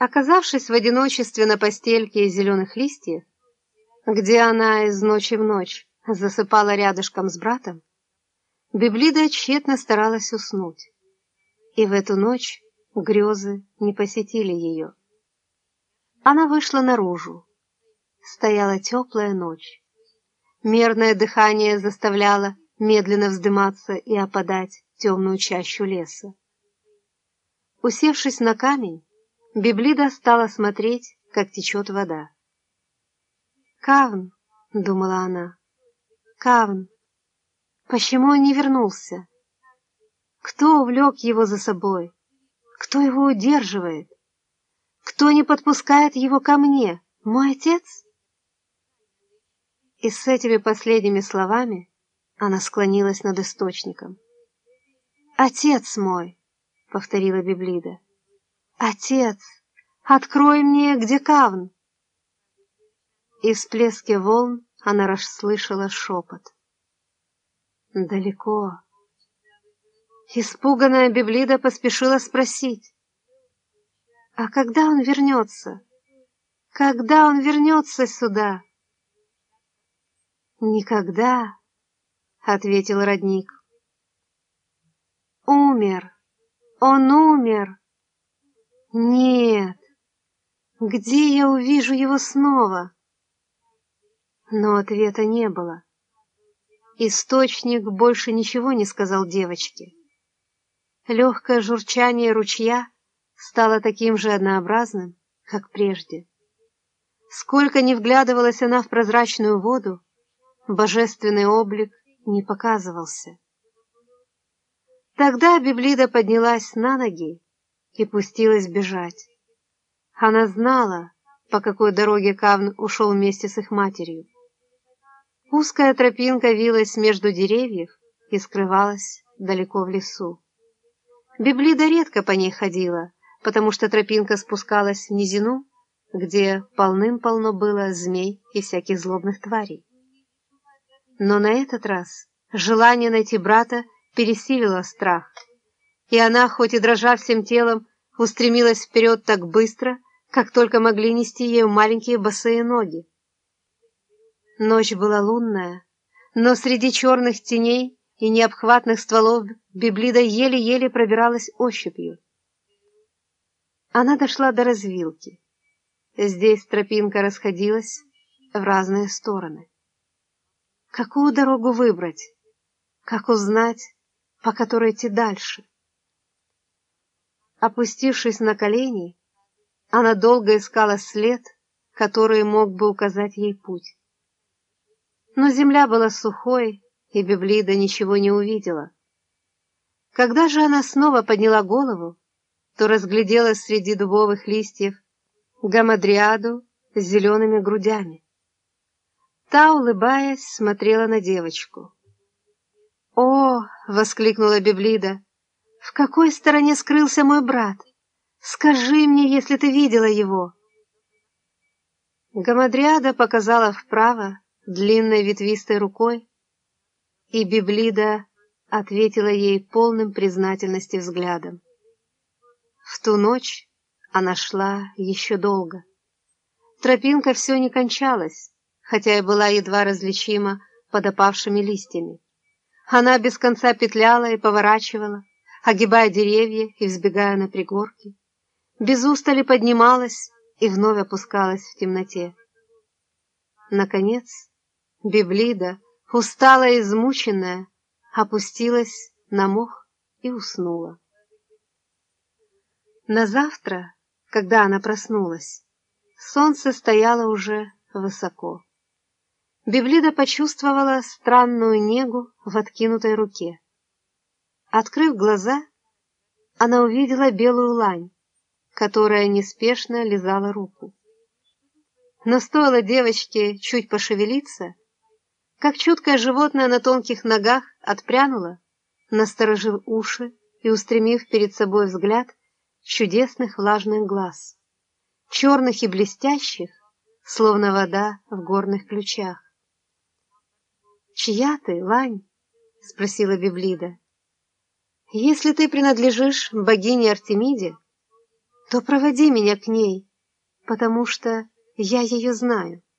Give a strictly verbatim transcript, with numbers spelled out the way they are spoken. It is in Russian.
Оказавшись в одиночестве на постельке из зеленых листьев, где она из ночи в ночь засыпала рядышком с братом, Беблида тщетно старалась уснуть, и в эту ночь грезы не посетили ее. Она вышла наружу. Стояла теплая ночь. Мерное дыхание заставляло медленно вздыматься и опадать темную чащу леса. Усевшись на камень, Беблида стала смотреть, как течет вода. «Кавн», — думала она, — «Кавн, почему он не вернулся? Кто увлек его за собой? Кто его удерживает? Кто не подпускает его ко мне? Мой отец?» И с этими последними словами она склонилась над источником. «Отец мой», — повторила Беблида, — «Отец, открой мне, где Кавн». И в всплеске волн она расслышала шепот. Далеко. Испуганная Беблида поспешила спросить: «А когда он вернется? Когда он вернется сюда?» «Никогда», — ответил родник. «Умер. Он умер. Нет. Где я увижу его снова?» Но ответа не было. Источник больше ничего не сказал девочке. Легкое журчание ручья стало таким же однообразным, как прежде. Сколько ни вглядывалась она в прозрачную воду, божественный облик не показывался. Тогда Беблида поднялась на ноги и пустилась бежать. Она знала, по какой дороге Кавн ушел вместе с их матерью. Узкая тропинка вилась между деревьев и скрывалась далеко в лесу. Беблида редко по ней ходила, потому что тропинка спускалась в низину, где полным-полно было змей и всяких злобных тварей. Но на этот раз желание найти брата пересилило страх, и она, хоть и дрожа всем телом, устремилась вперед так быстро, как только могли нести ее маленькие босые ноги. Ночь была лунная, но среди черных теней и необхватных стволов Беблида еле-еле пробиралась ощупью. Она дошла до развилки. Здесь тропинка расходилась в разные стороны. Какую дорогу выбрать? Как узнать, по которой идти дальше? Опустившись на колени, она долго искала след, который мог бы указать ей путь. Но земля была сухой, и Беблида ничего не увидела. Когда же она снова подняла голову, то разглядела среди дубовых листьев гамадриаду с зелеными грудями. Та, улыбаясь, смотрела на девочку. «О!» — воскликнула Беблида. «В какой стороне скрылся мой брат? Скажи мне, если ты видела его!» Гамадриада показала вправо длинной ветвистой рукой, и Беблида ответила ей полным признательности взглядом. В ту ночь она шла еще долго. Тропинка все не кончалась, хотя и была едва различима под опавшими листьями. Она без конца петляла и поворачивала, огибая деревья и взбегая на пригорки. Без устали поднималась и вновь опускалась в темноте. Наконец, Беблида, усталая и измученная, опустилась на мох и уснула. На завтра, когда она проснулась, солнце стояло уже высоко. Беблида почувствовала странную негу в откинутой руке. Открыв глаза, она увидела белую лань, которая неспешно лизала руку. Но стоило девочке чуть пошевелиться, как чуткое животное на тонких ногах отпрянуло, насторожив уши и устремив перед собой взгляд чудесных влажных глаз, черных и блестящих, словно вода в горных ключах. «Чья ты, лань?» — спросила Беблида. «Если ты принадлежишь богине Артемиде, то проводи меня к ней, потому что я ее знаю.